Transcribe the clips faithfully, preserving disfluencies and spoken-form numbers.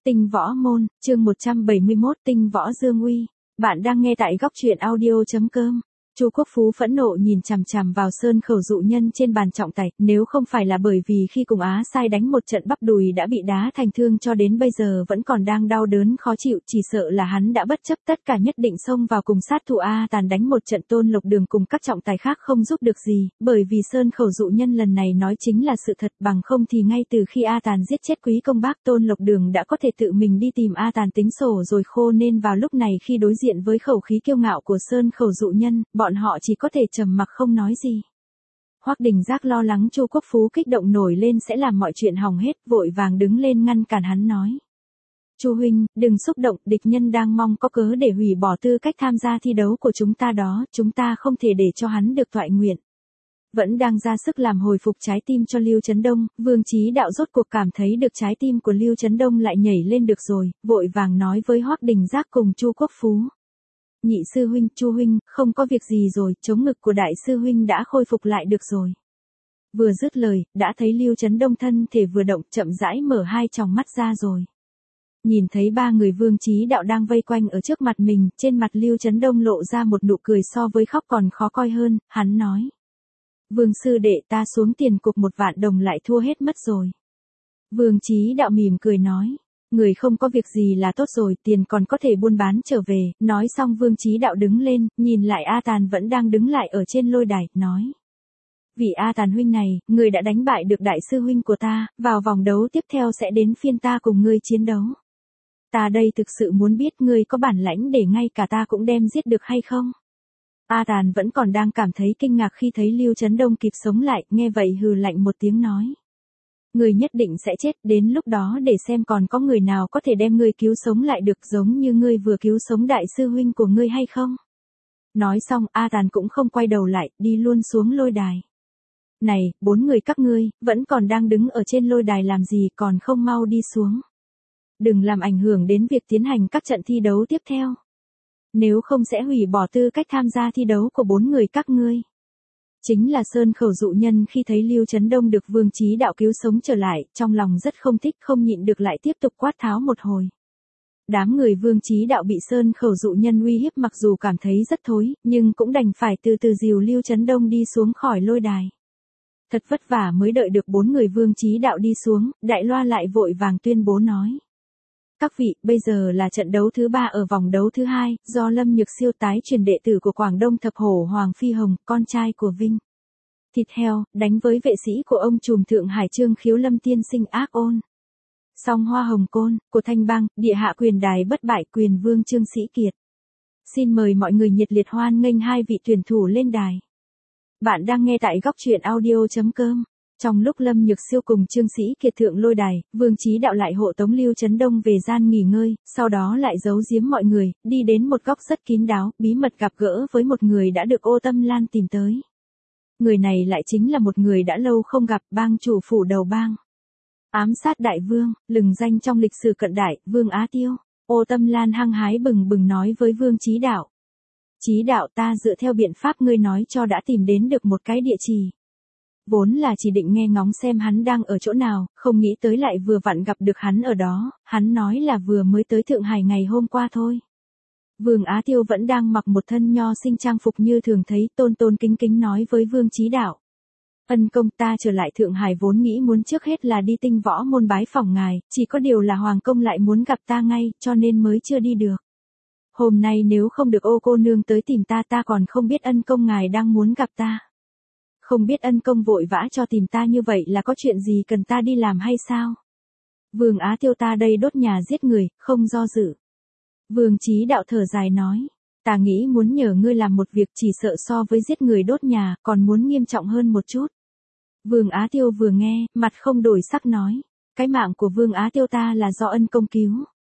Tinh Võ Môn, chương một trăm bảy mươi mốt Tinh Võ Dương Uy. Bạn đang nghe tại góc truyện audio chấm com. Chu Quốc Phú phẫn nộ nhìn chằm chằm vào Sơn Khẩu dụ nhân trên bàn trọng tài, nếu không phải là bởi vì khi cùng Á Sai đánh một trận bắp đùi đã bị đá thành thương cho đến bây giờ vẫn còn đang đau đớn khó chịu, chỉ sợ là hắn đã bất chấp tất cả nhất định xông vào cùng sát thủ A Tàn đánh một trận Tôn Lộc Đường cùng các trọng tài khác không giúp được gì, bởi vì Sơn Khẩu dụ nhân lần này nói chính là sự thật, bằng không thì ngay từ khi A Tàn giết chết Quý Công Bác, Tôn Lộc Đường đã có thể tự mình đi tìm A Tàn tính sổ rồi khô, nên vào lúc này khi đối diện với khẩu khí kiêu ngạo của Sơn Khẩu dụ nhân, bọn họ chỉ có thể trầm mặc không nói gì. Hoắc Đình Giác lo lắng Chu Quốc Phú kích động nổi lên sẽ làm mọi chuyện hỏng hết, vội vàng đứng lên ngăn cản hắn nói: Chu huynh, đừng xúc động, địch nhân đang mong có cớ để hủy bỏ tư cách tham gia thi đấu của chúng ta đó, chúng ta không thể để cho hắn được toại nguyện. Vẫn đang ra sức làm hồi phục trái tim cho Lưu Chấn Đông, Vương Chí Đạo rốt cuộc cảm thấy được trái tim của Lưu Chấn Đông lại nhảy lên được rồi, vội vàng nói với Hoắc Đình Giác cùng Chu Quốc Phú: Nhị sư huynh, Chu huynh, không có việc gì rồi, chống ngực của đại sư huynh đã khôi phục lại được rồi. Vừa dứt lời, đã thấy Lưu Chấn Đông thân thể vừa động, chậm rãi mở hai tròng mắt ra rồi. Nhìn thấy ba người Vương Chí Đạo đang vây quanh ở trước mặt mình, trên mặt Lưu Chấn Đông lộ ra một nụ cười so với khóc còn khó coi hơn, hắn nói: Vương sư đệ, ta xuống tiền cục một vạn đồng lại thua hết mất rồi. Vương Chí Đạo mỉm cười nói: Người không có việc gì là tốt rồi, tiền còn có thể buôn bán trở về. Nói xong Vương Chí Đạo đứng lên, nhìn lại A Tàn vẫn đang đứng lại ở trên lôi đài, nói: Vị A Tàn huynh này, người đã đánh bại được đại sư huynh của ta, vào vòng đấu tiếp theo sẽ đến phiên ta cùng ngươi chiến đấu. Ta đây thực sự muốn biết ngươi có bản lãnh để ngay cả ta cũng đem giết được hay không? A Tàn vẫn còn đang cảm thấy kinh ngạc khi thấy Lưu Chấn Đông kịp sống lại, nghe vậy hừ lạnh một tiếng nói: Ngươi nhất định sẽ chết, đến lúc đó để xem còn có người nào có thể đem ngươi cứu sống lại được giống như ngươi vừa cứu sống đại sư huynh của ngươi hay không? Nói xong, A Tàn cũng không quay đầu lại, đi luôn xuống lôi đài. Này, bốn người các ngươi, vẫn còn đang đứng ở trên lôi đài làm gì, còn không mau đi xuống. Đừng làm ảnh hưởng đến việc tiến hành các trận thi đấu tiếp theo. Nếu không sẽ hủy bỏ tư cách tham gia thi đấu của bốn người các ngươi. Chính là Sơn Khẩu dụ nhân khi thấy Lưu Chấn Đông được Vương Chí Đạo cứu sống trở lại, trong lòng rất không thích, không nhịn được lại tiếp tục quát tháo một hồi. Đám người Vương Chí Đạo bị Sơn Khẩu dụ nhân uy hiếp mặc dù cảm thấy rất thối, nhưng cũng đành phải từ từ dìu Lưu Chấn Đông đi xuống khỏi lôi đài. Thật vất vả mới đợi được bốn người Vương Chí Đạo đi xuống, Đại Loa lại vội vàng tuyên bố nói: Các vị, bây giờ là trận đấu thứ ba ở vòng đấu thứ hai, do Lâm Nhược Siêu tái truyền đệ tử của Quảng Đông Thập Hổ Hoàng Phi Hồng, con trai của Vinh Thịt Heo, đánh với vệ sĩ của ông trùm Thượng Hải Trương Khiếu Lâm tiên sinh Ác Ôn. Song Hoa Hồng Côn, của Thanh Bang, địa hạ quyền đài bất bại quyền vương Trương Sĩ Kiệt. Xin mời mọi người nhiệt liệt hoan nghênh hai vị tuyển thủ lên đài. Bạn đang nghe tại góc truyện audio chấm com. Trong lúc Lâm Nhược Siêu cùng Trương Sĩ Kiệt thượng lôi đài, Vương Chí Đạo lại hộ tống Lưu Chấn Đông về gian nghỉ ngơi, sau đó lại giấu giếm mọi người, đi đến một góc rất kín đáo, bí mật gặp gỡ với một người đã được Ô Tâm Lan tìm tới. Người này lại chính là một người đã lâu không gặp, bang chủ phủ đầu bang. Ám sát đại vương, lừng danh trong lịch sử cận đại, Vương Á Tiêu. Ô Tâm Lan hăng hái bừng bừng nói với Vương Chí Đạo: Chí Đạo, ta dựa theo biện pháp ngươi nói cho đã tìm đến được một cái địa chỉ. Vốn là chỉ định nghe ngóng xem hắn đang ở chỗ nào, không nghĩ tới lại vừa vặn gặp được hắn ở đó, hắn nói là vừa mới tới Thượng Hải ngày hôm qua thôi. Vương Á Tiêu vẫn đang mặc một thân nho sinh trang phục như thường thấy, tôn tôn kính kính nói với Vương Chí Đạo: Ân công, ta trở lại Thượng Hải vốn nghĩ muốn trước hết là đi Tinh Võ Môn bái phỏng ngài, chỉ có điều là Hoàng công lại muốn gặp ta ngay, cho nên mới chưa đi được. Hôm nay nếu không được Ô cô nương tới tìm ta, ta còn không biết ân công ngài đang muốn gặp ta. Không biết ân công vội vã cho tìm ta như vậy là có chuyện gì cần ta đi làm hay sao? Vương Á Tiêu, ta đây đốt nhà giết người, không do dự. Vương Chí Đạo thở dài nói: Ta nghĩ muốn nhờ ngươi làm một việc chỉ sợ so với giết người đốt nhà, còn muốn nghiêm trọng hơn một chút. Vương Á Tiêu vừa nghe, mặt không đổi sắc nói: Cái mạng của Vương Á Tiêu ta là do ân công cứu.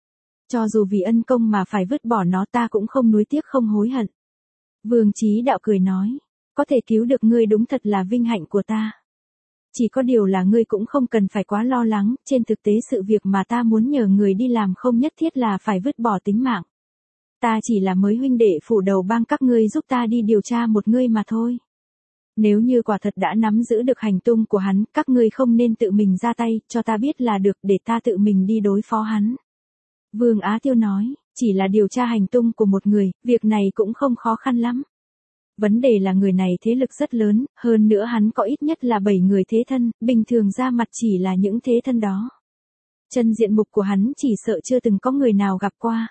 Cho dù vì ân công mà phải vứt bỏ nó ta cũng không nuối tiếc không hối hận. Vương Chí Đạo cười nói: Có thể cứu được ngươi đúng thật là vinh hạnh của ta. Chỉ có điều là ngươi cũng không cần phải quá lo lắng, trên thực tế sự việc mà ta muốn nhờ người đi làm không nhất thiết là phải vứt bỏ tính mạng. Ta chỉ là mới huynh đệ phủ đầu bang các ngươi giúp ta đi điều tra một ngươi mà thôi. Nếu như quả thật đã nắm giữ được hành tung của hắn, các ngươi không nên tự mình ra tay, cho ta biết là được để ta tự mình đi đối phó hắn. Vương Á Tiêu nói, chỉ là điều tra hành tung của một người, việc này cũng không khó khăn lắm. Vấn đề là người này thế lực rất lớn, hơn nữa hắn có ít nhất là bảy người thế thân, bình thường ra mặt chỉ là những thế thân đó. Chân diện mục của hắn chỉ sợ chưa từng có người nào gặp qua.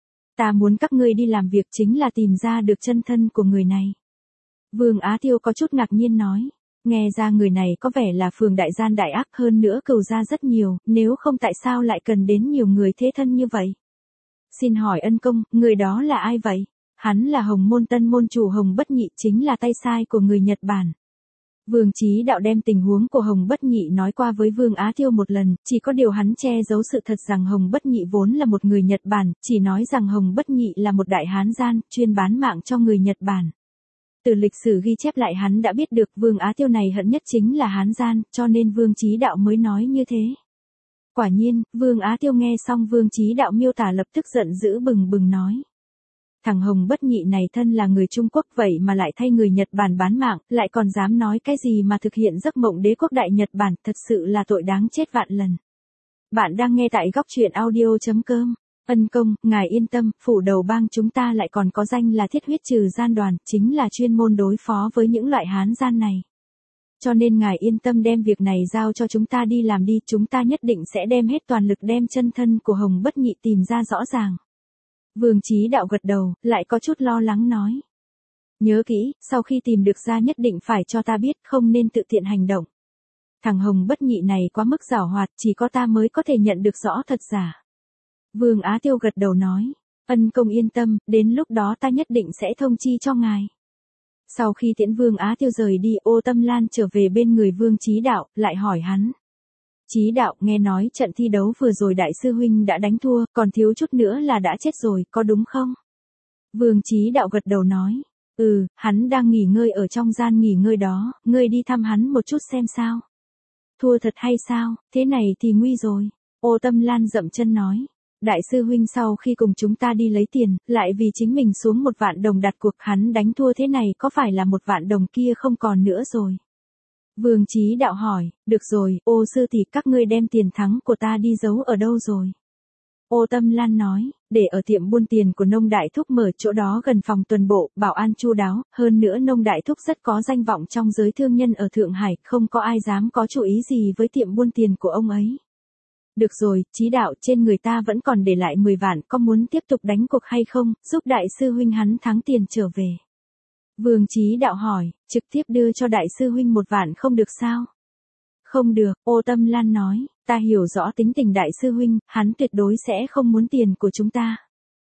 Ta muốn các ngươi đi làm việc chính là tìm ra được chân thân của người này. Vương Á Tiêu có chút ngạc nhiên nói, nghe ra người này có vẻ là phường đại gian đại ác, hơn nữa cừu gia rất nhiều, nếu không tại sao lại cần đến nhiều người thế thân như vậy. Xin hỏi ân công, người đó là ai vậy? Hắn là Hồng Môn Tân môn chủ Hồng Bất Nhị, chính là tay sai của người Nhật Bản. Vương Chí Đạo đem tình huống của Hồng Bất Nhị nói qua với Vương Á Tiêu một lần, chỉ có điều hắn che giấu sự thật rằng Hồng Bất Nhị vốn là một người Nhật Bản, chỉ nói rằng Hồng Bất Nhị là một đại hán gian, chuyên bán mạng cho người Nhật Bản. Từ lịch sử ghi chép lại hắn đã biết được Vương Á Tiêu này hận nhất chính là hán gian, cho nên Vương Chí Đạo mới nói như thế. Quả nhiên, Vương Á Tiêu nghe xong Vương Chí Đạo miêu tả lập tức giận dữ bừng bừng nói. Thằng Hồng Bất Nhị này thân là người Trung Quốc vậy mà lại thay người Nhật Bản bán mạng, lại còn dám nói cái gì mà thực hiện giấc mộng đế quốc đại Nhật Bản, thật sự là tội đáng chết vạn lần. Bạn đang nghe tại góc truyện audio chấm com. Ân công, ngài yên tâm, phủ đầu bang chúng ta lại còn có danh là Thiết Huyết Trừ Gian Đoàn, chính là chuyên môn đối phó với những loại hán gian này. Cho nên ngài yên tâm đem việc này giao cho chúng ta đi làm đi, chúng ta nhất định sẽ đem hết toàn lực đem chân thân của Hồng Bất Nhị tìm ra rõ ràng. Vương Chí Đạo gật đầu, lại có chút lo lắng nói. Nhớ kỹ, sau khi tìm được ra nhất định phải cho ta biết, không nên tự tiện hành động. Thằng Hồng Bất Nhị này quá mức giảo hoạt, chỉ có ta mới có thể nhận được rõ thật giả. Vương Á Tiêu gật đầu nói, ân công yên tâm, đến lúc đó ta nhất định sẽ thông chi cho ngài. Sau khi tiễn Vương Á Tiêu rời đi, Ô Tâm Lan trở về bên người Vương Chí Đạo, lại hỏi hắn. Chí Đạo, nghe nói trận thi đấu vừa rồi đại sư huynh đã đánh thua, còn thiếu chút nữa là đã chết rồi, có đúng không? Vương Chí Đạo gật đầu nói, ừ, hắn đang nghỉ ngơi ở trong gian nghỉ ngơi đó, ngươi đi thăm hắn một chút xem sao. Thua thật hay sao, thế này thì nguy rồi. Ô Tâm Lan dậm chân nói, đại sư huynh sau khi cùng chúng ta đi lấy tiền, lại vì chính mình xuống một vạn đồng đặt cuộc, hắn đánh thua thế này có phải là một vạn đồng kia không còn nữa rồi. Vương Chí Đạo hỏi, được rồi, ô sư tỷ, các ngươi đem tiền thắng của ta đi giấu ở đâu rồi? Ô Tâm Lan nói, để ở tiệm buôn tiền của Nông Đại Thúc, mở chỗ đó gần phòng tuần bộ, bảo an chu đáo, hơn nữa Nông Đại Thúc rất có danh vọng trong giới thương nhân ở Thượng Hải, không có ai dám có chủ ý gì với tiệm buôn tiền của ông ấy. Được rồi, Chí Đạo, trên người ta vẫn còn để lại mười vạn, có muốn tiếp tục đánh cuộc hay không, giúp đại sư huynh hắn thắng tiền trở về. Vương Chí Đạo hỏi, trực tiếp đưa cho đại sư huynh một vạn không được sao? Không được, Ô Tâm Lan nói, ta hiểu rõ tính tình đại sư huynh, hắn tuyệt đối sẽ không muốn tiền của chúng ta.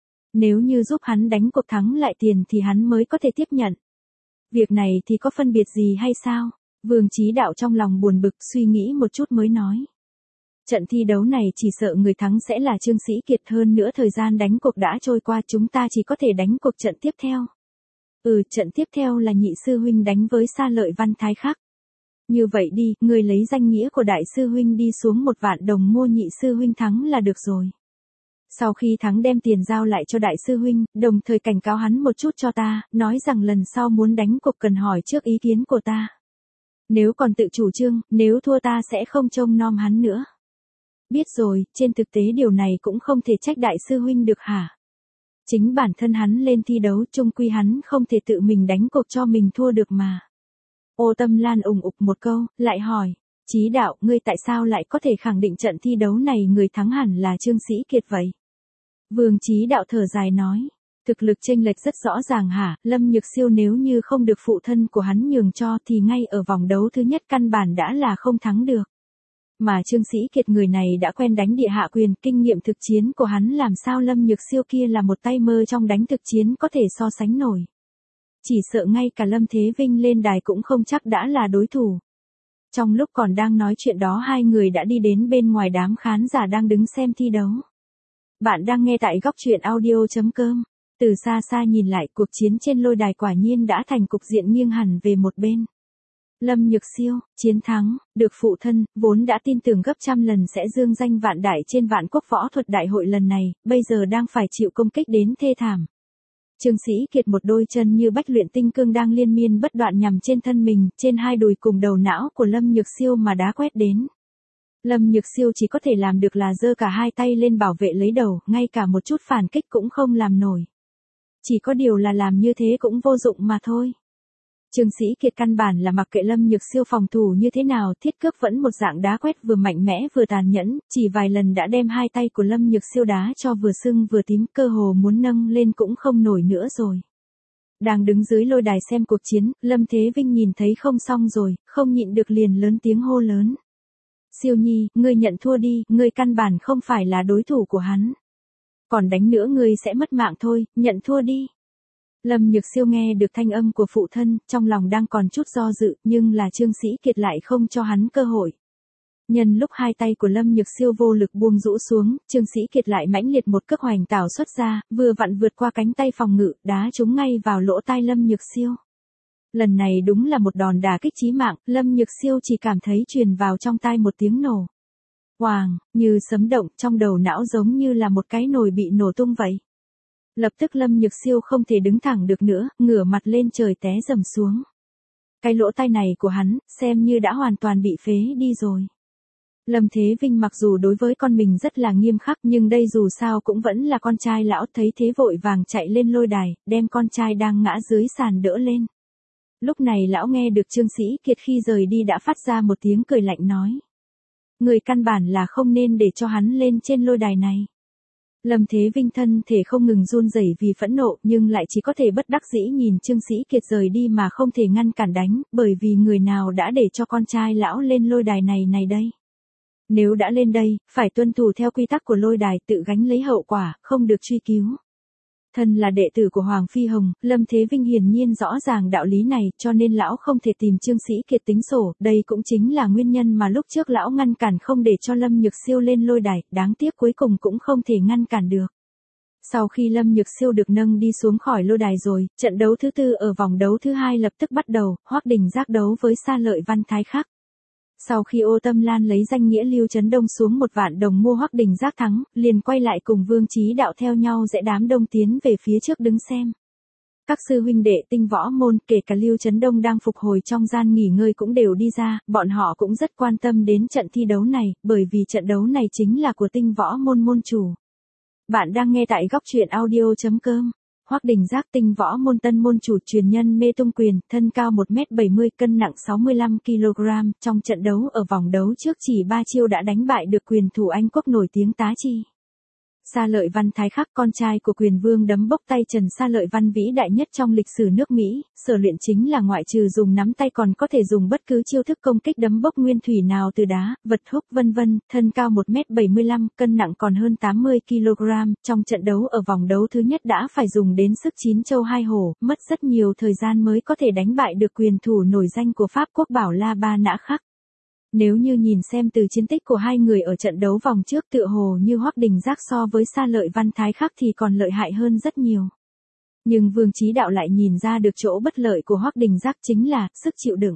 Nếu như giúp hắn đánh cuộc thắng lại tiền thì hắn mới có thể tiếp nhận. Việc này thì có phân biệt gì hay sao? Vương Chí Đạo trong lòng buồn bực, suy nghĩ một chút mới nói. Trận thi đấu này chỉ sợ người thắng sẽ là Trương Sĩ Kiệt, hơn nữa thời gian đánh cuộc đã trôi qua, chúng ta chỉ có thể đánh cuộc trận tiếp theo. Ừ, trận tiếp theo là nhị sư huynh đánh với Sa Lợi Văn Thái Khắc. Như vậy đi, ngươi lấy danh nghĩa của đại sư huynh đi xuống một vạn đồng mua nhị sư huynh thắng là được rồi. Sau khi thắng đem tiền giao lại cho đại sư huynh, đồng thời cảnh cáo hắn một chút cho ta, nói rằng lần sau muốn đánh cuộc cần hỏi trước ý kiến của ta. Nếu còn tự chủ trương, nếu thua ta sẽ không trông nom hắn nữa. Biết rồi, trên thực tế điều này cũng không thể trách đại sư huynh được hả? Chính bản thân hắn lên thi đấu, chung quy hắn không thể tự mình đánh cuộc cho mình thua được mà. Ô Tâm Lan ủng ục một câu, lại hỏi, Chí Đạo, ngươi tại sao lại có thể khẳng định trận thi đấu này người thắng hẳn là Trương Sĩ Kiệt vậy? Vương Chí Đạo thở dài nói, thực lực chênh lệch rất rõ ràng hả, Lâm Nhược Siêu nếu như không được phụ thân của hắn nhường cho thì ngay ở vòng đấu thứ nhất căn bản đã là không thắng được. Mà Trương Sĩ Kiệt người này đã quen đánh địa hạ quyền, kinh nghiệm thực chiến của hắn làm sao Lâm Nhược Siêu kia là một tay mơ trong đánh thực chiến có thể so sánh nổi. Chỉ sợ ngay cả Lâm Thế Vinh lên đài cũng không chắc đã là đối thủ. Trong lúc còn đang nói chuyện đó, hai người đã đi đến bên ngoài đám khán giả đang đứng xem thi đấu. Bạn đang nghe tại góc truyện audio chấm com. Từ xa xa nhìn lại, cuộc chiến trên lôi đài quả nhiên đã thành cục diện nghiêng hẳn về một bên. Lâm Nhược Siêu, chiến thắng, được phụ thân, vốn đã tin tưởng gấp trăm lần sẽ dương danh vạn đại trên Vạn Quốc Võ Thuật Đại hội lần này, bây giờ đang phải chịu công kích đến thê thảm. Trương Sĩ Kiệt một đôi chân như bách luyện tinh cương đang liên miên bất đoạn nhằm trên thân mình, trên hai đùi cùng đầu não của Lâm Nhược Siêu mà đá quét đến. Lâm Nhược Siêu chỉ có thể làm được là giơ cả hai tay lên bảo vệ lấy đầu, ngay cả một chút phản kích cũng không làm nổi. Chỉ có điều là làm như thế cũng vô dụng mà thôi. Trương Sĩ Kiệt căn bản là mặc kệ Lâm Nhược Siêu phòng thủ như thế nào, thiết cước vẫn một dạng đá quét vừa mạnh mẽ vừa tàn nhẫn, chỉ vài lần đã đem hai tay của Lâm Nhược Siêu đá cho vừa sưng vừa tím, cơ hồ muốn nâng lên cũng không nổi nữa rồi. Đang đứng dưới lôi đài xem cuộc chiến, Lâm Thế Vinh nhìn thấy không xong rồi, không nhịn được liền lớn tiếng hô lớn. Siêu Nhi, ngươi nhận thua đi, ngươi căn bản không phải là đối thủ của hắn. Còn đánh nữa ngươi sẽ mất mạng thôi, nhận thua đi. Lâm Nhược Siêu nghe được thanh âm của phụ thân, trong lòng đang còn chút do dự, nhưng là Trương Sĩ Kiệt lại không cho hắn cơ hội. Nhân lúc hai tay của Lâm Nhược Siêu vô lực buông rũ xuống, Trương Sĩ Kiệt lại mãnh liệt một cước hoành tảo xuất ra, vừa vặn vượt qua cánh tay phòng ngự, đá trúng ngay vào lỗ tai Lâm Nhược Siêu. Lần này đúng là một đòn đả kích chí mạng, Lâm Nhược Siêu chỉ cảm thấy truyền vào trong tai một tiếng nổ. Oàng, như sấm động, trong đầu não giống như là một cái nồi bị nổ tung vậy. Lập tức Lâm Nhược Siêu không thể đứng thẳng được nữa, ngửa mặt lên trời té rầm xuống. Cái lỗ tai này của hắn, xem như đã hoàn toàn bị phế đi rồi. Lâm Thế Vinh mặc dù đối với con mình rất là nghiêm khắc, nhưng đây dù sao cũng vẫn là con trai lão, thấy thế vội vàng chạy lên lôi đài, đem con trai đang ngã dưới sàn đỡ lên. Lúc này lão nghe được Trương Sĩ Kiệt khi rời đi đã phát ra một tiếng cười lạnh nói. Người căn bản là không nên để cho hắn lên trên lôi đài này. Lâm Thế Vinh thân thể không ngừng run rẩy vì phẫn nộ, nhưng lại chỉ có thể bất đắc dĩ nhìn Trương Sĩ Kiệt rời đi mà không thể ngăn cản đánh, bởi vì người nào đã để cho con trai lão lên lôi đài này này đây. Nếu đã lên đây, phải tuân thủ theo quy tắc của lôi đài, tự gánh lấy hậu quả, không được truy cứu. Thân là đệ tử của Hoàng Phi Hồng, Lâm Thế Vinh hiển nhiên rõ ràng đạo lý này, cho nên lão không thể tìm Trương Sĩ Kiệt tính sổ, đây cũng chính là nguyên nhân mà lúc trước lão ngăn cản không để cho Lâm Nhược Siêu lên lôi đài, đáng tiếc cuối cùng cũng không thể ngăn cản được. Sau khi Lâm Nhược Siêu được nâng đi xuống khỏi lôi đài rồi, trận đấu thứ tư ở vòng đấu thứ hai lập tức bắt đầu, Hoắc Đình Giác đấu với Sa Lợi Văn Thái Khắc. Sau khi Ô Tâm Lan lấy danh nghĩa Lưu Trấn Đông xuống một vạn đồng mua Hoắc Đình Giác thắng, liền quay lại cùng Vương Chí Đạo theo nhau rẽ đám đông tiến về phía trước đứng xem. Các sư huynh đệ Tinh Võ Môn, kể cả Lưu Trấn Đông đang phục hồi trong gian nghỉ ngơi cũng đều đi ra, bọn họ cũng rất quan tâm đến trận thi đấu này, bởi vì trận đấu này chính là của Tinh Võ Môn môn chủ. Bạn đang nghe tại góc truyện audio chấm com. Hoắc Đình Giác, Tinh Võ Môn tân môn chủ truyền nhân Mê Tung Quyền, thân cao một mét bảy mươi, cân nặng sáu mươi lăm ki lô gam, trong trận đấu ở vòng đấu trước chỉ ba chiêu đã đánh bại được quyền thủ Anh Quốc nổi tiếng Tá Chi. Sa Lợi Văn Thái Khắc, con trai của quyền vương đấm bốc tay Trần Sa Lợi Văn vĩ đại nhất trong lịch sử nước Mỹ, sở luyện chính là ngoại trừ dùng nắm tay còn có thể dùng bất cứ chiêu thức công kích đấm bốc nguyên thủy nào từ đá, vật húc vân vân, thân cao một mét bảy mươi lăm, cân nặng còn hơn tám mươi ki lô gam, trong trận đấu ở vòng đấu thứ nhất đã phải dùng đến sức chín châu hai hổ, mất rất nhiều thời gian mới có thể đánh bại được quyền thủ nổi danh của Pháp Quốc Bảo La Ba Nã Khắc. Nếu như nhìn xem từ chiến tích của hai người ở trận đấu vòng trước, tựa hồ như Hoắc Đình Giác so với Sa Lợi Văn Thái Khắc thì còn lợi hại hơn rất nhiều. Nhưng Vương Chí Đạo lại nhìn ra được chỗ bất lợi của Hoắc Đình Giác chính là sức chịu đựng.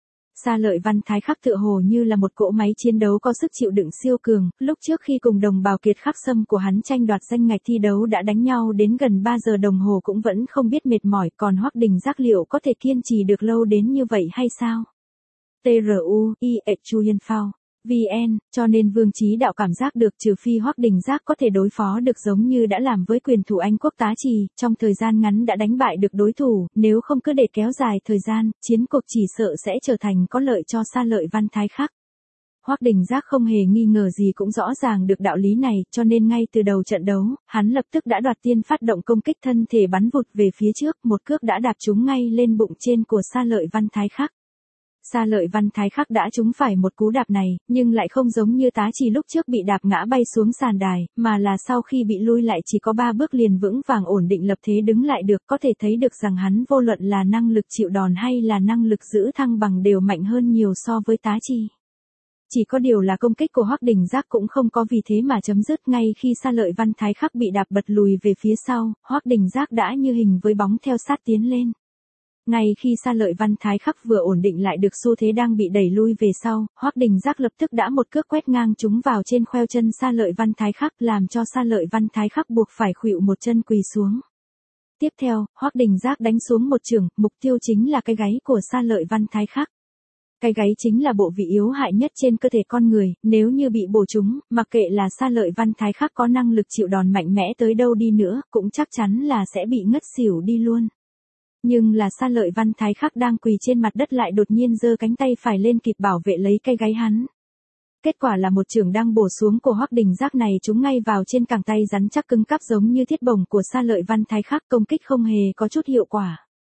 Sa Lợi Văn Thái Khắc tựa hồ như là một cỗ máy chiến đấu có sức chịu đựng siêu cường, lúc trước khi cùng đồng bào Kiệt Khắc Sâm của hắn tranh đoạt danh ngạch thi đấu đã đánh nhau đến gần ba giờ đồng hồ cũng vẫn không biết mệt mỏi, còn Hoắc Đình Giác liệu có thể kiên trì được lâu đến như vậy hay sao? tê rờ u, i e chu yên phao, vn, cho nên Vương Chí Đạo cảm giác được trừ phi Hoắc Đình Giác có thể đối phó được giống như đã làm với quyền thủ Anh Quốc Tá Trì, trong thời gian ngắn đã đánh bại được đối thủ, nếu không cứ để kéo dài thời gian, chiến cuộc chỉ sợ sẽ trở thành có lợi cho Sa Lợi Văn Thái Khắc. Hoắc Đình Giác không hề nghi ngờ gì cũng rõ ràng được đạo lý này, cho nên ngay từ đầu trận đấu, hắn lập tức đã đoạt tiên phát động công kích thân thể bắn vụt về phía trước, một cước đã đạp trúng ngay lên bụng trên của Sa Lợi Văn Thái Khắc. Sa Lợi Văn Thái Khắc đã trúng phải một cú đạp này, nhưng lại không giống như Tá Trì lúc trước bị đạp ngã bay xuống sàn đài, mà là sau khi bị lui lại chỉ có ba bước liền vững vàng ổn định lập thế đứng lại được, có thể thấy được rằng hắn vô luận là năng lực chịu đòn hay là năng lực giữ thăng bằng đều mạnh hơn nhiều so với Tá Trì. Chỉ có điều là công kích của Hoắc Đình Giác cũng không có vì thế mà chấm dứt, ngay khi Sa Lợi Văn Thái Khắc bị đạp bật lùi về phía sau, Hoắc Đình Giác đã như hình với bóng theo sát tiến lên. Ngay khi Sa Lợi Văn Thái Khắc vừa ổn định lại được xu thế đang bị đẩy lui về sau, Hoắc Đình Giác lập tức đã một cước quét ngang trúng vào trên khoeo chân Sa Lợi Văn Thái Khắc, làm cho Sa Lợi Văn Thái Khắc buộc phải khuỵu một chân quỳ xuống. Tiếp theo, Hoắc Đình Giác đánh xuống một chưởng, mục tiêu chính là cái gáy của Sa Lợi Văn Thái Khắc. Cái gáy chính là bộ vị yếu hại nhất trên cơ thể con người, nếu như bị bổ trúng, mặc kệ là Sa Lợi Văn Thái Khắc có năng lực chịu đòn mạnh mẽ tới đâu đi nữa, cũng chắc chắn là sẽ bị ngất xỉu đi luôn. Nhưng là Sa Lợi Văn Thái Khắc đang quỳ trên mặt đất lại đột nhiên giơ cánh tay phải lên kịp bảo vệ lấy cái gáy hắn. Kết quả là một chưởng đang bổ xuống của Hoắc Đình Giác này trúng ngay vào trên cẳng tay rắn chắc cứng cáp giống như thiết bổng của Sa Lợi Văn Thái Khắc, công kích không hề có chút hiệu quả.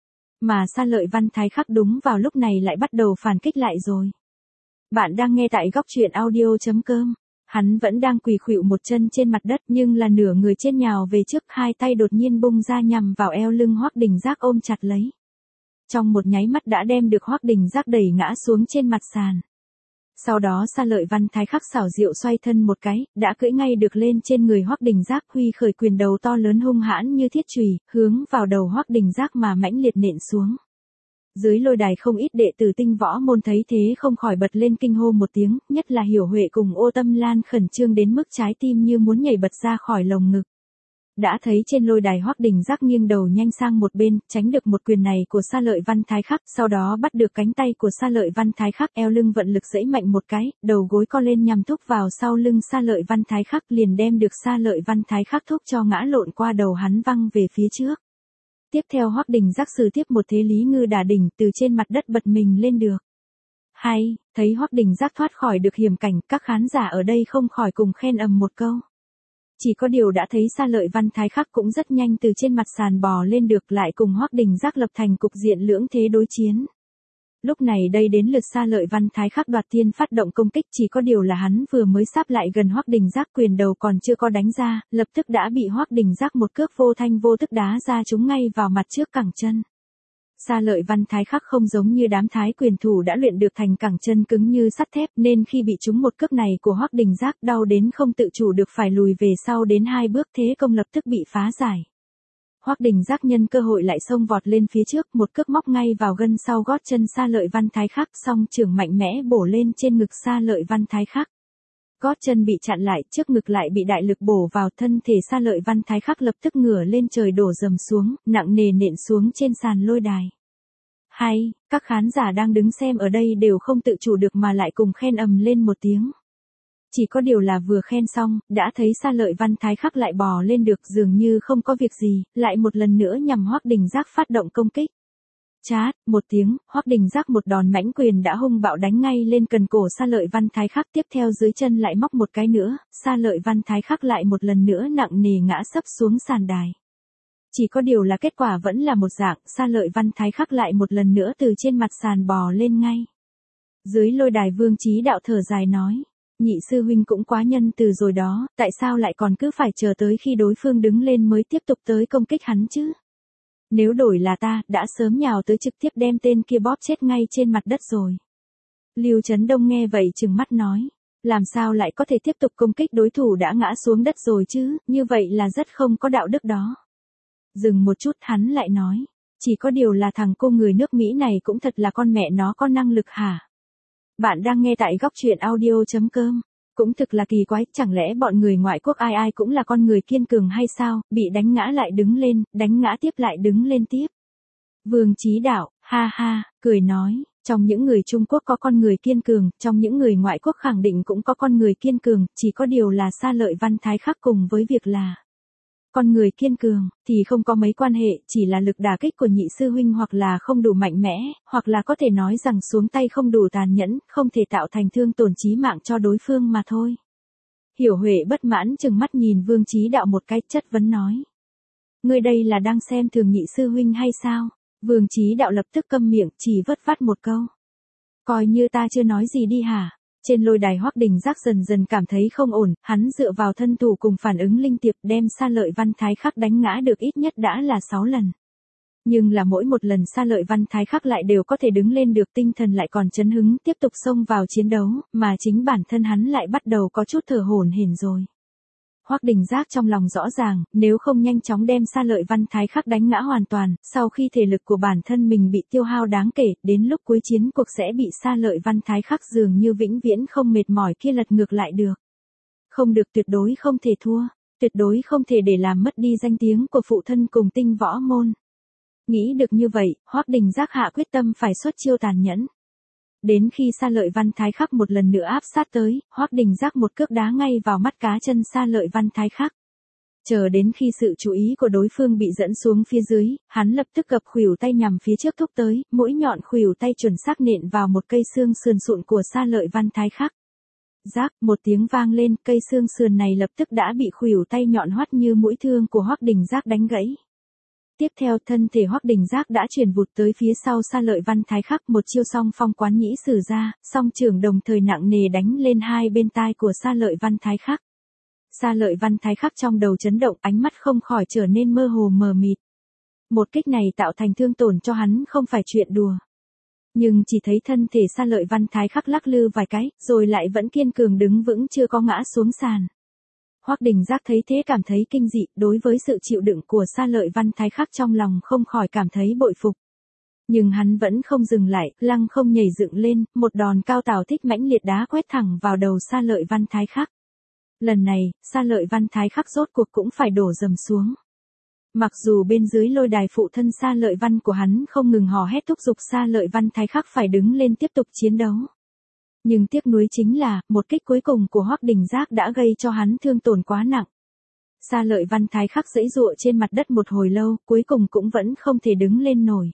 Mà Sa Lợi Văn Thái Khắc đúng vào lúc này lại bắt đầu phản kích lại rồi. Bạn đang nghe tại góc truyện audio chấm com. Hắn vẫn đang quỳ khuỵu một chân trên mặt đất nhưng là nửa người trên nhào về trước, hai tay đột nhiên bung ra nhằm vào eo lưng Hoắc Đình Giác ôm chặt lấy. Trong một nháy mắt đã đem được Hoắc Đình Giác đẩy ngã xuống trên mặt sàn. Sau đó Sa Lợi Văn Thái Khắc xảo diệu xoay thân một cái, đã cưỡi ngay được lên trên người Hoắc Đình Giác, huy khởi quyền đầu to lớn hung hãn như thiết chùy, hướng vào đầu Hoắc Đình Giác mà mãnh liệt nện xuống. Dưới lôi đài không ít đệ tử Tinh Võ môn thấy thế không khỏi bật lên kinh hô một tiếng, nhất là Hiểu Huệ cùng Ô Tâm Lan khẩn trương đến mức trái tim như muốn nhảy bật ra khỏi lồng ngực. Đã thấy trên lôi đài Hoắc Đình Giác nghiêng đầu nhanh sang một bên, tránh được một quyền này của Sa Lợi Văn Thái Khắc, sau đó bắt được cánh tay của Sa Lợi Văn Thái Khắc, eo lưng vận lực giãy mạnh một cái, đầu gối co lên nhằm thúc vào sau lưng Sa Lợi Văn Thái Khắc, liền đem được Sa Lợi Văn Thái Khắc thúc cho ngã lộn qua đầu hắn văng về phía trước. Tiếp theo Hoắc Đình Giác sử tiếp một thế Lý Ngư Đả Đỉnh, từ trên mặt đất bật mình lên được. Hay, thấy Hoắc Đình Giác thoát khỏi được hiểm cảnh, các khán giả ở đây không khỏi cùng khen ầm một câu. Chỉ có điều đã thấy Sa Lợi Văn Thái Khắc cũng rất nhanh từ trên mặt sàn bò lên được, lại cùng Hoắc Đình Giác lập thành cục diện lưỡng thế đối chiến. Lúc này đây đến lượt Sa Lợi Văn Thái Khắc đoạt tiên phát động công kích, chỉ có điều là hắn vừa mới sáp lại gần Hoắc Đình Giác, quyền đầu còn chưa có đánh ra, lập tức đã bị Hoắc Đình Giác một cước vô thanh vô tức đá ra trúng ngay vào mặt trước cẳng chân. Sa Lợi Văn Thái Khắc không giống như đám thái quyền thủ đã luyện được thành cẳng chân cứng như sắt thép, nên khi bị trúng một cước này của Hoắc Đình Giác đau đến không tự chủ được phải lùi về sau đến hai bước, thế công lập tức bị phá giải. Hoắc Đình Giác nhân cơ hội lại xông vọt lên phía trước, một cước móc ngay vào gân sau gót chân Sa Lợi Văn Thái Khắc, song chưởng mạnh mẽ bổ lên trên ngực Sa Lợi Văn Thái Khắc. Gót chân bị chặn lại, trước ngực lại bị đại lực bổ vào, thân thể Sa Lợi Văn Thái Khắc lập tức ngửa lên trời đổ dầm xuống, nặng nề nện xuống trên sàn lôi đài. Hay, các khán giả đang đứng xem ở đây đều không tự chủ được mà lại cùng khen ầm lên một tiếng. Chỉ có điều là vừa khen xong, đã thấy Sa Lợi Văn Thái Khắc lại bò lên được, dường như không có việc gì, lại một lần nữa nhằm Hoắc Đình Giác phát động công kích. Chát, một tiếng, Hoắc Đình Giác một đòn mãnh quyền đã hung bạo đánh ngay lên cần cổ Sa Lợi Văn Thái Khắc, tiếp theo dưới chân lại móc một cái nữa, Sa Lợi Văn Thái Khắc lại một lần nữa nặng nề ngã sấp xuống sàn đài. Chỉ có điều là kết quả vẫn là một dạng, Sa Lợi Văn Thái Khắc lại một lần nữa từ trên mặt sàn bò lên ngay. Dưới lôi đài Vương Chí Đạo thở dài nói, nhị sư huynh cũng quá nhân từ rồi đó, tại sao lại còn cứ phải chờ tới khi đối phương đứng lên mới tiếp tục tới công kích hắn chứ? Nếu đổi là ta, đã sớm nhào tới trực tiếp đem tên kia bóp chết ngay trên mặt đất rồi. Lưu Chấn Đông nghe vậy trừng mắt nói, làm sao lại có thể tiếp tục công kích đối thủ đã ngã xuống đất rồi chứ, như vậy là rất không có đạo đức đó. Dừng một chút hắn lại nói, chỉ có điều là thằng cô người nước Mỹ này cũng thật là con mẹ nó có năng lực hả? Bạn đang nghe tại góc truyện audio chấm com. Cũng thực là kỳ quái, chẳng lẽ bọn người ngoại quốc ai ai cũng là con người kiên cường hay sao, bị đánh ngã lại đứng lên, đánh ngã tiếp lại đứng lên tiếp. Vương Chí Đạo, ha ha, cười nói, trong những người Trung Quốc có con người kiên cường, trong những người ngoại quốc khẳng định cũng có con người kiên cường, chỉ có điều là Sa Lợi Văn Thái Khắc cùng với việc là con người kiên cường, thì không có mấy quan hệ, chỉ là lực đả kích của nhị sư huynh hoặc là không đủ mạnh mẽ, hoặc là có thể nói rằng xuống tay không đủ tàn nhẫn, không thể tạo thành thương tổn chí mạng cho đối phương mà thôi. Hiểu Huệ bất mãn chừng mắt nhìn Vương Chí Đạo một cái, chất vấn nói. Ngươi đây là đang xem thường nhị sư huynh hay sao? Vương Chí Đạo lập tức câm miệng, chỉ vất vát một câu. Coi như ta chưa nói gì đi hả? Trên lôi đài Hoắc Đình Giác dần dần cảm thấy không ổn, hắn dựa vào thân thủ cùng phản ứng linh tiệp đem Sa Lợi Văn Thái Khắc đánh ngã được ít nhất đã là sáu lần. Nhưng là mỗi một lần Sa Lợi Văn Thái Khắc lại đều có thể đứng lên được, tinh thần lại còn chấn hứng tiếp tục xông vào chiến đấu, mà chính bản thân hắn lại bắt đầu có chút thở hổn hển rồi. Hoắc Đình Giác trong lòng rõ ràng, nếu không nhanh chóng đem Sa Lợi Văn Thái Khắc đánh ngã hoàn toàn, sau khi thể lực của bản thân mình bị tiêu hao đáng kể, đến lúc cuối chiến cuộc sẽ bị Sa Lợi Văn Thái Khắc dường như vĩnh viễn không mệt mỏi kia lật ngược lại được. Không được, tuyệt đối không thể thua, tuyệt đối không thể để làm mất đi danh tiếng của phụ thân cùng Tinh Võ môn. Nghĩ được như vậy, Hoắc Đình Giác hạ quyết tâm phải xuất chiêu tàn nhẫn. Đến khi Sa Lợi Văn Thái Khắc một lần nữa áp sát tới, Hoắc Đình Giác một cước đá ngay vào mắt cá chân Sa Lợi Văn Thái Khắc. Chờ đến khi sự chú ý của đối phương bị dẫn xuống phía dưới, hắn lập tức gập khuỷu tay nhằm phía trước thúc tới, mũi nhọn khuỷu tay chuẩn xác nện vào một cây xương sườn sụn của Sa Lợi Văn Thái Khắc. Rác, một tiếng vang lên, cây xương sườn này lập tức đã bị khuỷu tay nhọn hoắt như mũi thương của Hoắc Đình Giác đánh gãy. Tiếp theo thân thể Hoắc Đình Giác đã chuyển vụt tới phía sau Sa Lợi Văn Thái Khắc, một chiêu song phong quán nhĩ sử ra, song trường đồng thời nặng nề đánh lên hai bên tai của Sa Lợi Văn Thái Khắc. Sa Lợi Văn Thái Khắc trong đầu chấn động, ánh mắt không khỏi trở nên mơ hồ mờ mịt. Một kích này tạo thành thương tổn cho hắn không phải chuyện đùa. Nhưng chỉ thấy thân thể Sa Lợi Văn Thái Khắc lắc lư vài cái, rồi lại vẫn kiên cường đứng vững chưa có ngã xuống sàn. Hoắc Đình Giác thấy thế cảm thấy kinh dị, đối với sự chịu đựng của Sa Lợi Văn Thái Khắc trong lòng không khỏi cảm thấy bội phục. Nhưng hắn vẫn không dừng lại, lăng không nhảy dựng lên, một đòn cao tào thích mãnh liệt đá quét thẳng vào đầu Sa Lợi Văn Thái Khắc. Lần này, Sa Lợi Văn Thái Khắc rốt cuộc cũng phải đổ dầm xuống. Mặc dù bên dưới lôi đài phụ thân Sa Lợi Văn của hắn không ngừng hò hét thúc giục Sa Lợi Văn Thái Khắc phải đứng lên tiếp tục chiến đấu. Nhưng tiếc nuối chính là, một kích cuối cùng của Hoắc Đình Giác đã gây cho hắn thương tổn quá nặng. Sa Lợi Văn Thái Khắc giãy giụa trên mặt đất một hồi lâu, cuối cùng cũng vẫn không thể đứng lên nổi.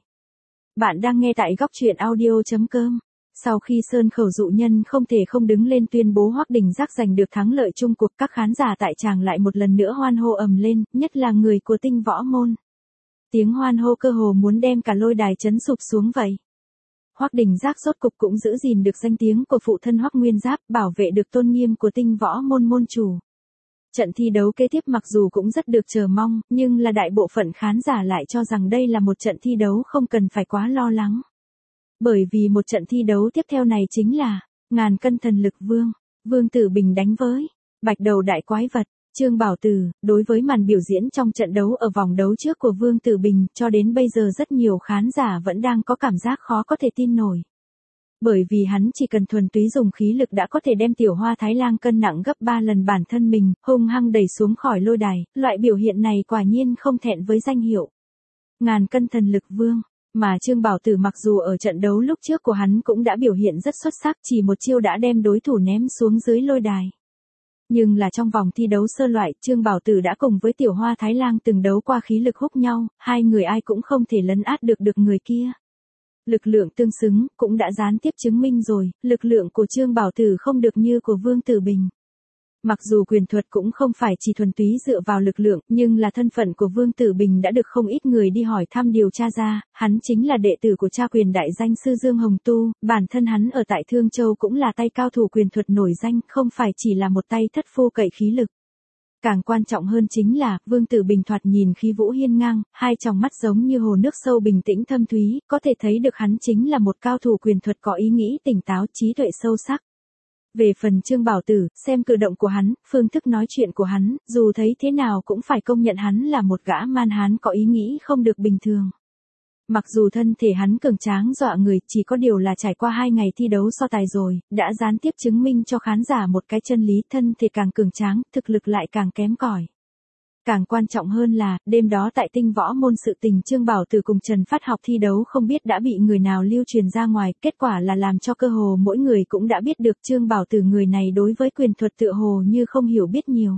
Bạn đang nghe tại góc truyện audio chấm com. Sau khi Sơn Khẩu dụ nhân không thể không đứng lên tuyên bố Hoắc Đình Giác giành được thắng lợi chung cuộc, các khán giả tại tràng lại một lần nữa hoan hô ầm lên, nhất là người của Tinh Võ Môn. Tiếng hoan hô cơ hồ muốn đem cả lôi đài chấn sụp xuống vậy. Hoắc Đình Giác rốt cục cũng giữ gìn được danh tiếng của phụ thân Hoắc Nguyên Giáp, bảo vệ được tôn nghiêm của Tinh Võ Môn môn chủ. Trận thi đấu kế tiếp mặc dù cũng rất được chờ mong, nhưng là đại bộ phận khán giả lại cho rằng đây là một trận thi đấu không cần phải quá lo lắng. Bởi vì một trận thi đấu tiếp theo này chính là ngàn cân thần lực vương, Vương Tử Bình đánh với bạch đầu đại quái vật, Trương Bảo Tử. Đối với màn biểu diễn trong trận đấu ở vòng đấu trước của Vương Tử Bình, cho đến bây giờ rất nhiều khán giả vẫn đang có cảm giác khó có thể tin nổi. Bởi vì hắn chỉ cần thuần túy dùng khí lực đã có thể đem Tiểu Hoa Thái Lang cân nặng gấp ba lần bản thân mình, hung hăng đẩy xuống khỏi lôi đài, loại biểu hiện này quả nhiên không thẹn với danh hiệu ngàn cân thần lực vương. Mà Trương Bảo Tử mặc dù ở trận đấu lúc trước của hắn cũng đã biểu hiện rất xuất sắc, chỉ một chiêu đã đem đối thủ ném xuống dưới lôi đài. Nhưng là trong vòng thi đấu sơ loại, Trương Bảo Tử đã cùng với Tiểu Hoa Thái Lang từng đấu qua khí lực húc nhau, hai người ai cũng không thể lấn át được được người kia. Lực lượng tương xứng, cũng đã gián tiếp chứng minh rồi, lực lượng của Trương Bảo Tử không được như của Vương Tử Bình. Mặc dù quyền thuật cũng không phải chỉ thuần túy dựa vào lực lượng, nhưng là thân phận của Vương Tử Bình đã được không ít người đi hỏi thăm điều tra ra, hắn chính là đệ tử của cha quyền đại danh sư Dương Hồng Tu, bản thân hắn ở tại Thương Châu cũng là tay cao thủ quyền thuật nổi danh, không phải chỉ là một tay thất phu cậy khí lực. Càng quan trọng hơn chính là, Vương Tử Bình thoạt nhìn khí vũ hiên ngang, hai tròng mắt giống như hồ nước sâu bình tĩnh thâm thúy, có thể thấy được hắn chính là một cao thủ quyền thuật có ý nghĩ tỉnh táo, trí tuệ sâu sắc. Về phần Trương Bảo Tử, xem cử động của hắn, phương thức nói chuyện của hắn, dù thấy thế nào cũng phải công nhận hắn là một gã man hán có ý nghĩ không được bình thường. Mặc dù thân thể hắn cường tráng dọa người, chỉ có điều là trải qua hai ngày thi đấu so tài rồi, đã gián tiếp chứng minh cho khán giả một cái chân lý, thân thể càng cường tráng, thực lực lại càng kém cỏi. Càng quan trọng hơn là, đêm đó tại Tinh Võ Môn sự tình Trương Bảo Tử cùng Trần Phát Học thi đấu không biết đã bị người nào lưu truyền ra ngoài, kết quả là làm cho cơ hồ mỗi người cũng đã biết được Trương Bảo Tử người này đối với quyền thuật tựa hồ như không hiểu biết nhiều.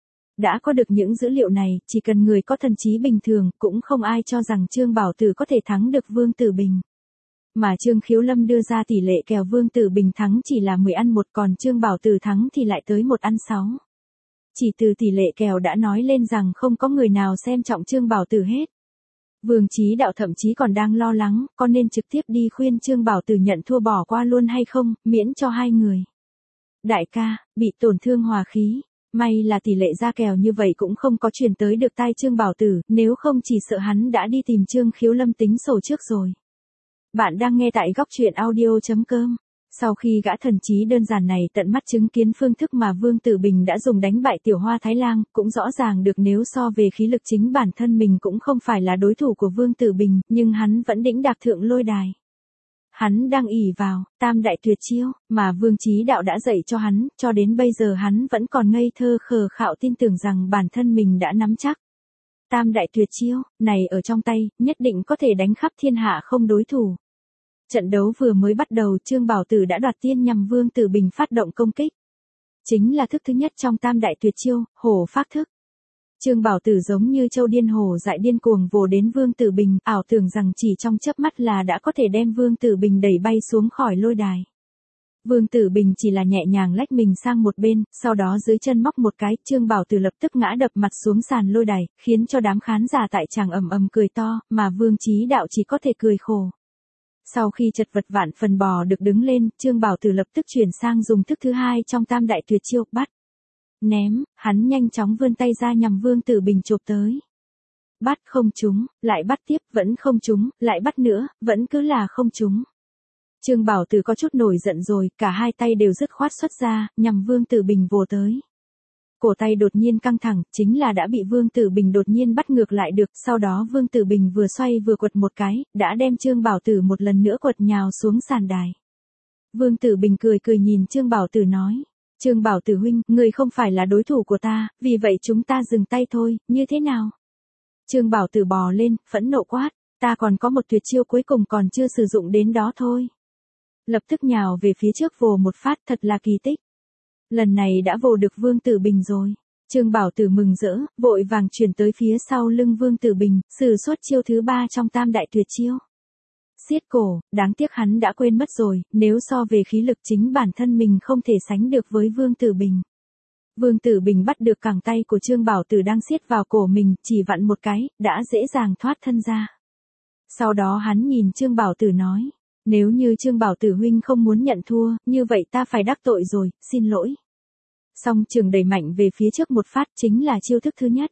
Đã có được những dữ liệu này, chỉ cần người có thần trí bình thường, cũng không ai cho rằng Trương Bảo Tử có thể thắng được Vương Tử Bình. Mà Trương Khiếu Lâm đưa ra tỷ lệ kèo Vương Tử Bình thắng chỉ là mười ăn một, còn Trương Bảo Tử thắng thì lại tới một ăn sáu. Chỉ từ tỷ lệ kèo đã nói lên rằng không có người nào xem trọng Trương Bảo Tử hết. Vương Chí Đạo thậm chí còn đang lo lắng, có nên trực tiếp đi khuyên Trương Bảo Tử nhận thua bỏ qua luôn hay không, miễn cho hai người. Đại ca, bị tổn thương hòa khí. May là tỷ lệ ra kèo như vậy cũng không có truyền tới được tai Trương Bảo Tử, nếu không chỉ sợ hắn đã đi tìm Trương Khiếu Lâm tính sổ trước rồi. Bạn đang nghe tại góc truyện audio chấm com. Sau khi gã thần trí đơn giản này tận mắt chứng kiến phương thức mà Vương Tử Bình đã dùng đánh bại Tiểu Hoa Thái Lang, cũng rõ ràng được nếu so về khí lực chính bản thân mình cũng không phải là đối thủ của Vương Tử Bình, nhưng hắn vẫn đĩnh đạc thượng lôi đài. Hắn đang ỷ vào tam đại tuyệt chiêu mà Vương Chí Đạo đã dạy cho hắn, cho đến bây giờ hắn vẫn còn ngây thơ khờ khạo tin tưởng rằng bản thân mình đã nắm chắc. Tam đại tuyệt chiêu này ở trong tay, nhất định có thể đánh khắp thiên hạ không đối thủ. Trận đấu vừa mới bắt đầu, Trương Bảo Tử đã đoạt tiên nhằm Vương Tử Bình phát động công kích. Chính là thức thứ nhất trong tam đại tuyệt chiêu, hổ phác thức. Trương Bảo Tử giống như châu điên hổ dại điên cuồng vồ đến Vương Tử Bình, ảo tưởng rằng chỉ trong chớp mắt là đã có thể đem Vương Tử Bình đẩy bay xuống khỏi lôi đài. Vương Tử Bình chỉ là nhẹ nhàng lách mình sang một bên, sau đó dưới chân móc một cái, Trương Bảo Tử lập tức ngã đập mặt xuống sàn lôi đài, khiến cho đám khán giả tại tràng ầm ầm cười to, mà Vương Chí Đạo chỉ có thể cười khổ. Sau khi chật vật vạn phần bò được đứng lên, Trương Bảo Tử lập tức chuyển sang dùng thức thứ hai trong tam đại tuyệt chiêu, bắt, ném, hắn nhanh chóng vươn tay ra nhằm Vương Tử Bình chộp tới. Bắt không trúng, lại bắt tiếp, vẫn không trúng, lại bắt nữa, vẫn cứ là không trúng. Trương Bảo Tử có chút nổi giận rồi, cả hai tay đều dứt khoát xuất ra, nhằm Vương Tử Bình vồ tới. Cổ tay đột nhiên căng thẳng, chính là đã bị Vương Tử Bình đột nhiên bắt ngược lại được, sau đó Vương Tử Bình vừa xoay vừa quật một cái, đã đem Trương Bảo Tử một lần nữa quật nhào xuống sàn đài. Vương Tử Bình cười cười nhìn Trương Bảo Tử nói, Trương Bảo Tử huynh, người không phải là đối thủ của ta, vì vậy chúng ta dừng tay thôi, như thế nào? Trương Bảo Tử bò lên, phẫn nộ quát, ta còn có một tuyệt chiêu cuối cùng còn chưa sử dụng đến đó thôi. Lập tức nhào về phía trước vồ một phát, thật là kỳ tích. Lần này đã vồ được Vương Tử Bình rồi. Trương Bảo Tử mừng rỡ, vội vàng chuyển tới phía sau lưng Vương Tử Bình, sử xuất chiêu thứ ba trong tam đại tuyệt chiêu. Siết cổ, đáng tiếc hắn đã quên mất rồi, nếu so về khí lực chính bản thân mình không thể sánh được với Vương Tử Bình. Vương Tử Bình bắt được cẳng tay của Trương Bảo Tử đang siết vào cổ mình, chỉ vặn một cái, đã dễ dàng thoát thân ra. Sau đó hắn nhìn Trương Bảo Tử nói, nếu như Trương Bảo Tử huynh không muốn nhận thua, như vậy ta phải đắc tội rồi, xin lỗi. Song trường đẩy mạnh về phía trước một phát chính là chiêu thức thứ nhất.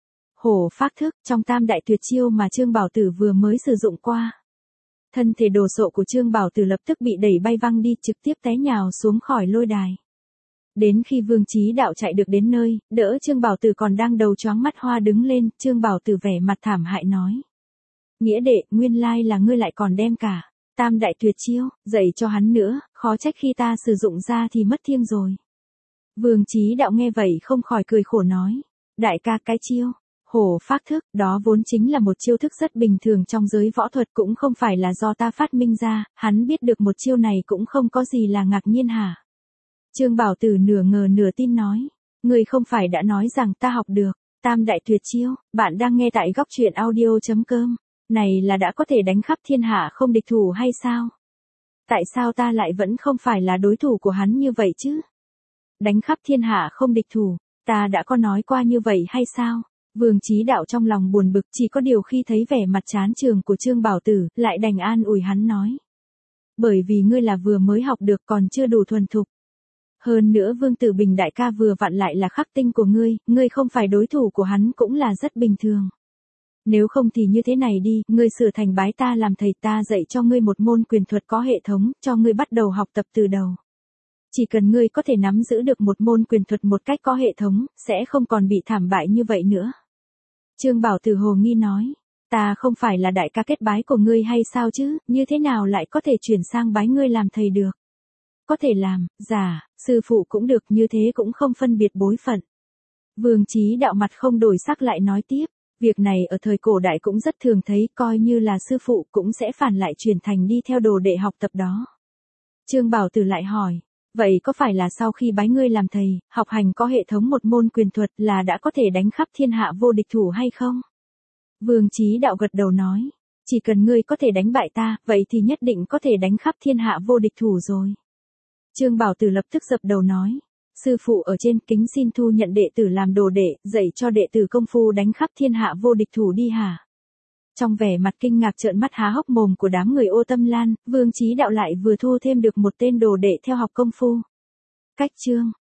Hổ phác thức, trong tam đại tuyệt chiêu mà Trương Bảo Tử vừa mới sử dụng qua. Thân thể đồ sộ của Trương Bảo Tử lập tức bị đẩy bay văng đi, trực tiếp té nhào xuống khỏi lôi đài. Đến khi Vương Chí Đạo chạy được đến nơi, đỡ Trương Bảo Tử còn đang đầu choáng mắt hoa đứng lên, Trương Bảo Tử vẻ mặt thảm hại nói. Nghĩa đệ, nguyên lai là ngươi lại còn đem cả tam đại tuyệt chiêu, dạy cho hắn nữa, khó trách khi ta sử dụng ra thì mất thiêng rồi. Vương Chí Đạo nghe vậy không khỏi cười khổ nói, đại ca cái chiêu, hổ phác thức, đó vốn chính là một chiêu thức rất bình thường trong giới võ thuật, cũng không phải là do ta phát minh ra, hắn biết được một chiêu này cũng không có gì là ngạc nhiên hả? Trương Bảo Tử nửa ngờ nửa tin nói, người không phải đã nói rằng ta học được tam đại tuyệt chiêu, bạn đang nghe tại góc truyện audio chấm com. Này là đã có thể đánh khắp thiên hạ không địch thủ hay sao? Tại sao ta lại vẫn không phải là đối thủ của hắn như vậy chứ? Đánh khắp thiên hạ không địch thủ, ta đã có nói qua như vậy hay sao? Vương Chí Đạo trong lòng buồn bực, chỉ có điều khi thấy vẻ mặt chán trường của Trương Bảo Tử, lại đành an ủi hắn nói. Bởi vì ngươi là vừa mới học được còn chưa đủ thuần thục. Hơn nữa Vương Tử Bình đại ca vừa vặn lại là khắc tinh của ngươi, ngươi không phải đối thủ của hắn cũng là rất bình thường. Nếu không thì như thế này đi, ngươi sửa thành bái ta làm thầy, ta dạy cho ngươi một môn quyền thuật có hệ thống, cho ngươi bắt đầu học tập từ đầu. Chỉ cần ngươi có thể nắm giữ được một môn quyền thuật một cách có hệ thống, sẽ không còn bị thảm bại như vậy nữa. Trương Bảo Tử hồ nghi nói, ta không phải là đại ca kết bái của ngươi hay sao chứ, như thế nào lại có thể chuyển sang bái ngươi làm thầy được? Có thể làm, giả, sư phụ cũng được, như thế cũng không phân biệt bối phận. Vương Chí Đạo mặt không đổi sắc lại nói tiếp. Việc này ở thời cổ đại cũng rất thường thấy, coi như là sư phụ cũng sẽ phản lại chuyển thành đi theo đồ đệ học tập đó. Trương Bảo Tử lại hỏi, vậy có phải là sau khi bái ngươi làm thầy, học hành có hệ thống một môn quyền thuật là đã có thể đánh khắp thiên hạ vô địch thủ hay không? Vương Chí Đạo gật đầu nói, chỉ cần ngươi có thể đánh bại ta, vậy thì nhất định có thể đánh khắp thiên hạ vô địch thủ rồi. Trương Bảo Tử lập tức dập đầu nói, sư phụ ở trên, kính xin thu nhận đệ tử làm đồ đệ, dạy cho đệ tử công phu đánh khắp thiên hạ vô địch thủ đi hả? Trong vẻ mặt kinh ngạc trợn mắt há hốc mồm của đám người Ô Tâm Lan, Vương Chí Đạo lại vừa thu thêm được một tên đồ đệ theo học công phu. Cách chương